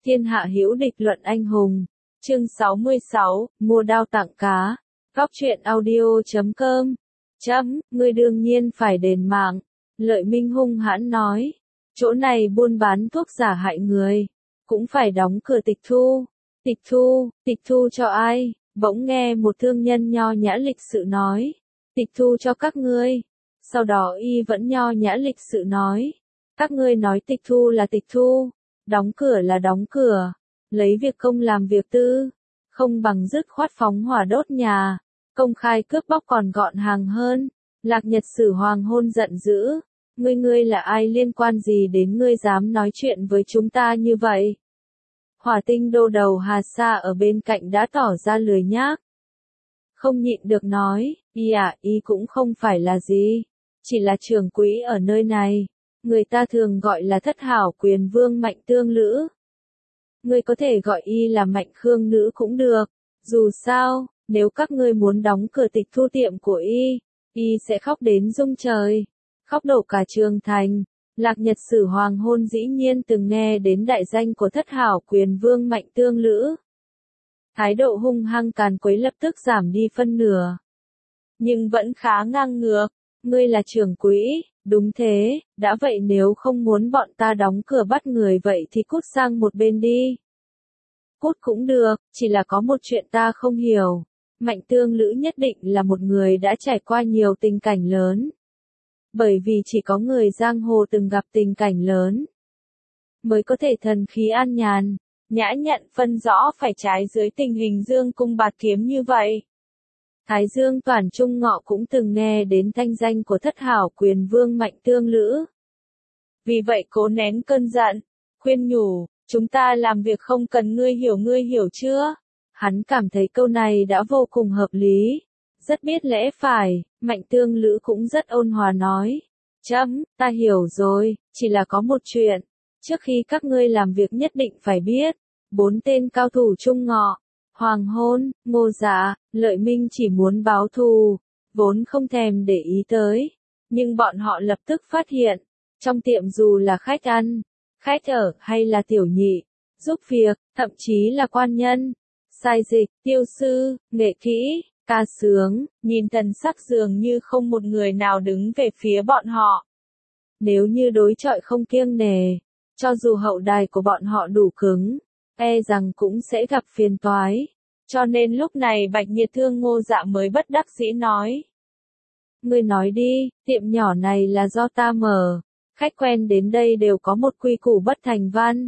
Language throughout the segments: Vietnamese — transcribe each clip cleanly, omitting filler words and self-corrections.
Thiên hạ hữu địch luận anh hùng. Chương 66, mua đao tặng cá. Góc truyện audio.com. Ngươi đương nhiên phải đền mạng. Lợi Minh hung hãn nói. Chỗ này buôn bán thuốc giả hại người. Cũng phải đóng cửa tịch thu. Tịch thu cho ai? Bỗng nghe một thương nhân nho nhã lịch sự nói. Tịch thu cho các ngươi. Sau đó y vẫn nho nhã lịch sự nói. Các ngươi nói tịch thu là tịch thu. Đóng cửa là đóng cửa. Lấy việc công làm việc tư. Không bằng dứt khoát phóng hỏa đốt nhà. Công khai cướp bóc còn gọn hàng hơn. Lạc Nhật Sử hoàng hôn giận dữ. Ngươi là ai, liên quan gì đến ngươi dám nói chuyện với chúng ta như vậy? Hỏa Tinh đô đầu Hà Sa ở bên cạnh đã tỏ ra lười nhác. Không nhịn được nói, y cũng không phải là gì. Chỉ là trưởng quỹ ở nơi này. Người ta thường gọi là thất hảo quyền vương Mạnh Tương Lữ. Ngươi có thể gọi y là Mạnh Khương Nữ cũng được. Dù sao, nếu các ngươi muốn đóng cửa tịch thu tiệm của y sẽ khóc đến rung trời. Khóc đổ cả Trường Thành. Lạc Nhật Sử hoàng hôn dĩ nhiên từng nghe đến đại danh của thất hảo quyền vương Mạnh Tương Lữ. Thái độ hung hăng càn quấy lập tức giảm đi phân nửa. Nhưng vẫn khá ngang ngược. Ngươi là trưởng quỹ, đúng thế, đã vậy nếu không muốn bọn ta đóng cửa bắt người vậy thì cút sang một bên đi. Cút cũng được, chỉ là có một chuyện ta không hiểu. Mạnh Tương Lữ nhất định là một người đã trải qua nhiều tình cảnh lớn. Bởi vì chỉ có người giang hồ từng gặp tình cảnh lớn, mới có thể thần khí an nhàn, nhã nhặn phân rõ phải trái dưới tình hình dương cung bạt kiếm như vậy. Thái Dương Toàn Trung Ngọ cũng từng nghe đến thanh danh của thất hảo quyền vương Mạnh Tương Lữ. Vì vậy cố nén cơn giận, khuyên nhủ, chúng ta làm việc không cần ngươi hiểu chưa? Hắn cảm thấy câu này đã vô cùng hợp lý, rất biết lẽ phải. Mạnh Tương Lữ cũng rất ôn hòa nói. Ta hiểu rồi, chỉ là có một chuyện. Trước khi các ngươi làm việc nhất định phải biết. 4 tên cao thủ Trung Ngọ, Hoàng Hôn, Ngô Dạ, Lợi Minh chỉ muốn báo thù, vốn không thèm để ý tới. Nhưng bọn họ lập tức phát hiện, trong tiệm dù là khách ăn, khách ở hay là tiểu nhị, giúp việc, thậm chí là quan nhân, sai dịch, tiêu sư, nghệ kỹ, ca sướng, nhìn thần sắc dường như không một người nào đứng về phía bọn họ. Nếu như đối chọi không kiêng nể, cho dù hậu đài của bọn họ đủ cứng, e rằng cũng sẽ gặp phiền toái. Cho nên lúc này Bạch Nhiệt Thương Ngô Dạ mới bất đắc dĩ nói. Ngươi nói đi, tiệm nhỏ này là do ta mở, khách quen đến đây đều có một quy củ bất thành văn.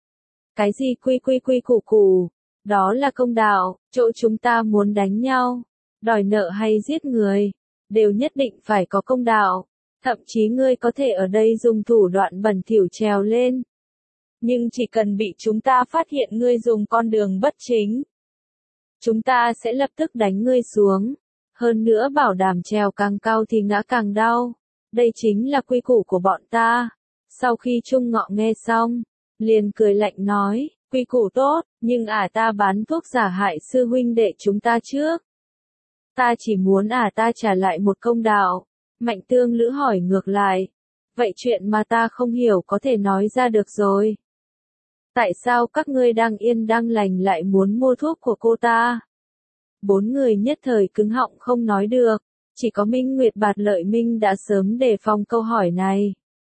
Cái gì quy củ? Đó là công đạo, chỗ chúng ta muốn đánh nhau, đòi nợ hay giết người, đều nhất định phải có công đạo. Thậm chí ngươi có thể ở đây dùng thủ đoạn bẩn thỉu trèo lên. Nhưng chỉ cần bị chúng ta phát hiện ngươi dùng con đường bất chính, chúng ta sẽ lập tức đánh ngươi xuống. Hơn nữa bảo đảm trèo càng cao thì ngã càng đau. Đây chính là quy củ của bọn ta. Sau khi Trung Ngọ nghe xong, liền cười lạnh nói, quy củ tốt, nhưng ta bán thuốc giả hại sư huynh đệ chúng ta trước. Ta chỉ muốn ta trả lại một công đạo. Mạnh Tương Lữ hỏi ngược lại. Vậy chuyện mà ta không hiểu có thể nói ra được rồi. Tại sao các ngươi đang yên đang lành lại muốn mua thuốc của cô ta? 4 người nhất thời cứng họng không nói được. Chỉ có Minh Nguyệt Bạt Lợi Minh đã sớm đề phòng câu hỏi này.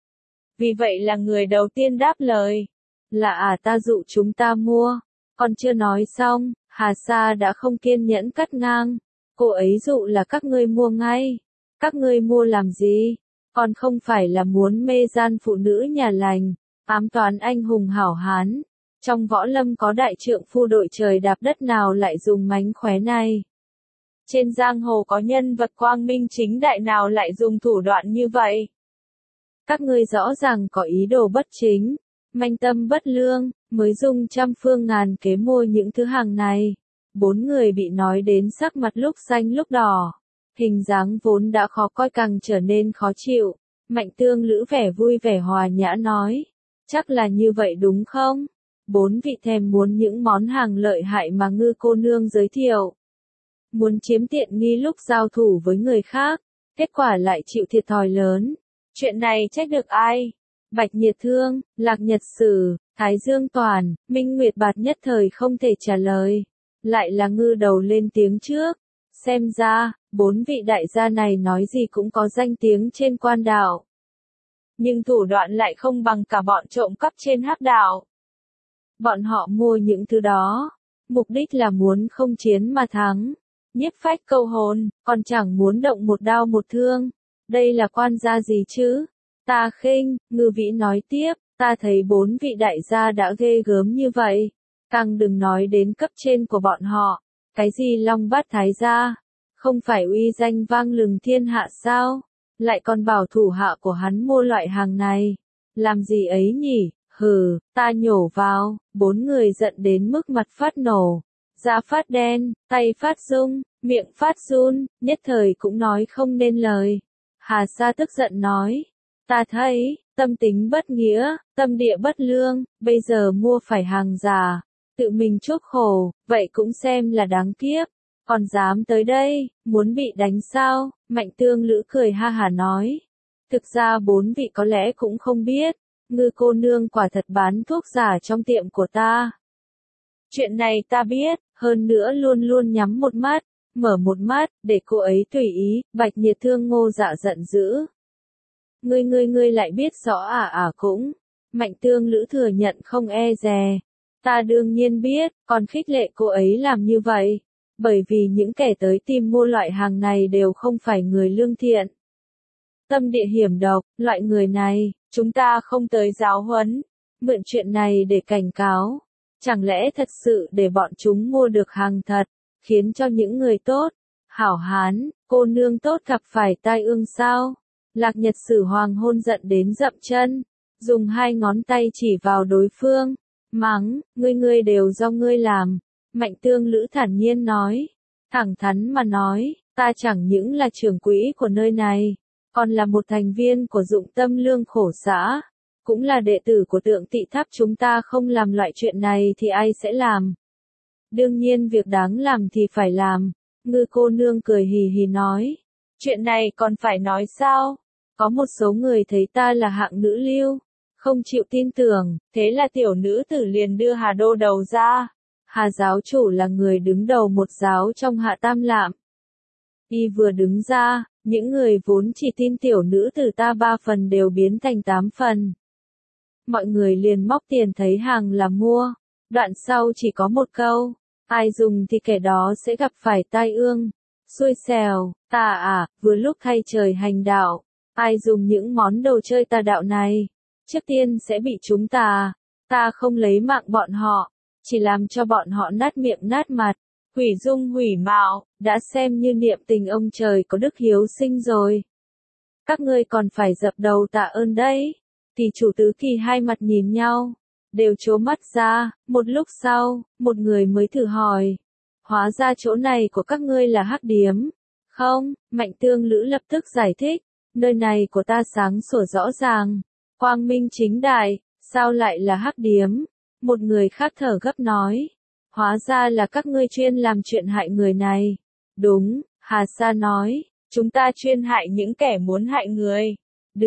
Vì vậy là người đầu tiên đáp lời. Là ta dụ chúng ta mua. Còn chưa nói xong, Hà Sa đã không kiên nhẫn cắt ngang. Cô ấy dụ là các ngươi mua ngay. Các ngươi mua làm gì? Còn không phải là muốn mê gian phụ nữ nhà lành, ám toán anh hùng hảo hán. Trong võ lâm có đại trượng phu đội trời đạp đất nào lại dùng mánh khóe này? Trên giang hồ có nhân vật quang minh chính đại nào lại dùng thủ đoạn như vậy? Các ngươi rõ ràng có ý đồ bất chính, manh tâm bất lương, mới dùng trăm phương ngàn kế mua những thứ hàng này. 4 người bị nói đến sắc mặt lúc xanh lúc đỏ. Hình dáng vốn đã khó coi càng trở nên khó chịu. Mạnh Tương Lữ vẻ vui vẻ hòa nhã nói. Chắc là như vậy đúng không? 4 vị thèm muốn những món hàng lợi hại mà Ngư cô nương giới thiệu. Muốn chiếm tiện nghi lúc giao thủ với người khác. Kết quả lại chịu thiệt thòi lớn. Chuyện này trách được ai? Bạch Nhiệt Thương, Lạc Nhật Sử, Thái Dương Toàn, Minh Nguyệt Bạt nhất thời không thể trả lời. Lại là Ngư Đầu lên tiếng trước. Xem ra, 4 vị đại gia này nói gì cũng có danh tiếng trên quan đảo. Nhưng thủ đoạn lại không bằng cả bọn trộm cắp trên hắc đảo. Bọn họ mua những thứ đó, mục đích là muốn không chiến mà thắng, nhiếp phách câu hồn, còn chẳng muốn động một đao một thương. Đây là quan gia gì chứ? Ta khinh, Ngư Vĩ nói tiếp, ta thấy 4 vị đại gia đã ghê gớm như vậy. Càng đừng nói đến cấp trên của bọn họ. Cái gì Long Bát Thái gia? Không phải uy danh vang lừng thiên hạ sao? Lại còn bảo thủ hạ của hắn mua loại hàng này. Làm gì ấy nhỉ? Hừ, ta nhổ vào. 4 người giận đến mức mặt phát nổ. Da phát đen, tay phát rung, miệng phát run, nhất thời cũng nói không nên lời. Hà Sa tức giận nói. Ta thấy, tâm tính bất nghĩa, tâm địa bất lương, bây giờ mua phải hàng giả, tự mình chuốc khổ, vậy cũng xem là đáng kiếp. Còn dám tới đây, muốn bị đánh sao? Mạnh Tương Lữ cười ha hả nói. Thực ra 4 vị có lẽ cũng không biết, Ngư cô nương quả thật bán thuốc giả trong tiệm của ta. Chuyện này ta biết, hơn nữa luôn luôn nhắm một mắt, mở một mắt, để cô ấy tùy ý. Bạch Nhiệt Thương Ngô Dạ giận dữ. Ngươi lại biết rõ cũng. Mạnh Tương Lữ thừa nhận không e dè. Ta đương nhiên biết, còn khích lệ cô ấy làm như vậy. Bởi vì những kẻ tới tìm mua loại hàng này đều không phải người lương thiện. Tâm địa hiểm độc, loại người này, chúng ta không tới giáo huấn. Mượn chuyện này để cảnh cáo. Chẳng lẽ thật sự để bọn chúng mua được hàng thật, khiến cho những người tốt, hảo hán, cô nương tốt gặp phải tai ương sao? Lạc Nhật Sử hoàng hôn giận đến dậm chân, dùng 2 ngón tay chỉ vào đối phương, mắng, ngươi đều do ngươi làm. Mạnh Tương Lữ thản nhiên nói, thẳng thắn mà nói, ta chẳng những là trưởng quỹ của nơi này, còn là một thành viên của Dụng Tâm Lương Khổ xã, cũng là đệ tử của Tượng Tị Tháp. Chúng ta không làm loại chuyện này thì ai sẽ làm? Đương nhiên việc đáng làm thì phải làm. Ngư cô nương cười hì hì nói, chuyện này còn phải nói sao? Có một số người thấy ta là hạng nữ lưu, không chịu tin tưởng, thế là tiểu nữ tử liền đưa Hà Đô đầu ra. Hà giáo chủ là người đứng đầu một giáo trong Hạ Tam Lạm. Y vừa đứng ra, những người vốn chỉ tin tiểu nữ tử ta 3 phần đều biến thành 8 phần. Mọi người liền móc tiền thấy hàng là mua. Đoạn sau chỉ có một câu, ai dùng thì kẻ đó sẽ gặp phải tai ương. Xui xẻo, ta vừa lúc thay trời hành đạo. Ai dùng những món đồ chơi tà đạo này, trước tiên sẽ bị chúng ta. Ta không lấy mạng bọn họ, chỉ làm cho bọn họ nát miệng nát mặt, hủy dung hủy mạo, đã xem như niệm tình ông trời có đức hiếu sinh rồi. Các ngươi còn phải dập đầu tạ ơn đấy. Tỷ chủ tứ kỳ hai mặt nhìn nhau, đều trố mắt ra. Một lúc sau, một người mới thử hỏi, hóa ra chỗ này của các ngươi là hắc điếm. Không, Mạnh Tương Lữ lập tức giải thích, nơi này của ta sáng sủa rõ ràng, quang minh chính đại, sao lại là hắc điếm? Một người khác thở gấp nói, hóa ra là các ngươi chuyên làm chuyện hại người này. Đúng, Hà Sa nói, chúng ta chuyên hại những kẻ muốn hại người.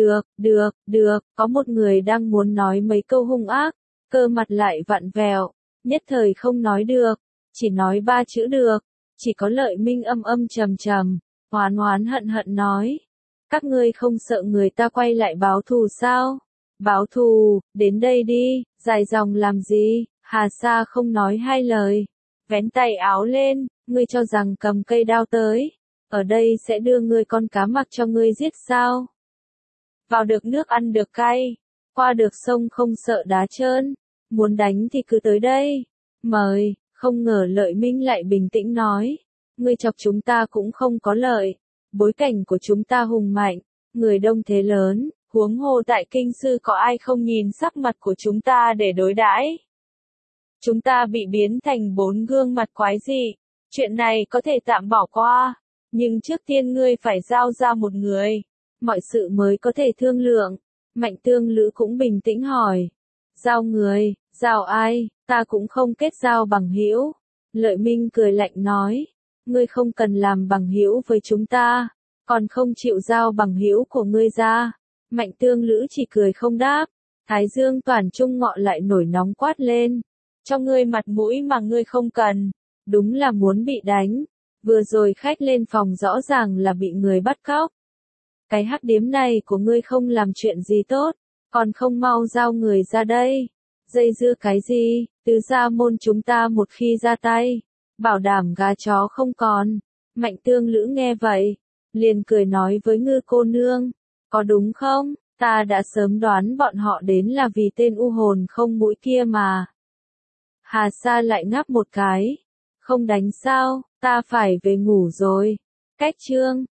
Được, có một người đang muốn nói mấy câu hung ác, cơ mặt lại vặn vẹo, nhất thời không nói được, chỉ nói 3 chữ được. Chỉ có Lợi Minh âm trầm trầm, oán hận nói, các ngươi không sợ người ta quay lại báo thù sao? Báo thù, đến đây đi, dài dòng làm gì? Hà Sa không nói 2 lời, vén tay áo lên, ngươi cho rằng cầm cây đao tới, ở đây sẽ đưa ngươi con cá mặc cho ngươi giết sao? Vào được nước ăn được cay, qua được sông không sợ đá trơn, muốn đánh thì cứ tới đây, mời. Không ngờ Lợi Minh lại bình tĩnh nói, ngươi chọc chúng ta cũng không có lợi, bối cảnh của chúng ta hùng mạnh, người đông thế lớn, huống hồ tại kinh sư có ai không nhìn sắc mặt của chúng ta để đối đãi. Chúng ta bị biến thành 4 gương mặt quái dị, chuyện này có thể tạm bỏ qua, nhưng trước tiên ngươi phải giao ra một người, mọi sự mới có thể thương lượng. Mạnh Tương Lữ cũng bình tĩnh hỏi, giao người, giao ai? Ta cũng không kết giao bằng hữu. Lợi Minh cười lạnh nói, ngươi không cần làm bằng hữu với chúng ta, còn không chịu giao bằng hữu của ngươi ra. Mạnh Tương Lữ chỉ cười không đáp, Thái dương toàn trung ngọ lại nổi nóng quát lên. Cho ngươi mặt mũi mà ngươi không cần. Đúng là muốn bị đánh. Vừa rồi khách lên phòng rõ ràng là bị người bắt cóc. Cái hắc điếm này của ngươi không làm chuyện gì tốt. Còn không mau giao người ra đây. Dây dưa cái gì, Tứ gia môn chúng ta một khi ra tay. Bảo đảm gà chó không còn. Mạnh Tương Lữ nghe vậy. Liền cười nói với Ngư cô nương. Có đúng không? Ta đã sớm đoán bọn họ đến là vì tên u hồn không mũi kia mà. Hà Sa lại ngáp một cái. Không đánh sao, ta phải về ngủ rồi. Cách chương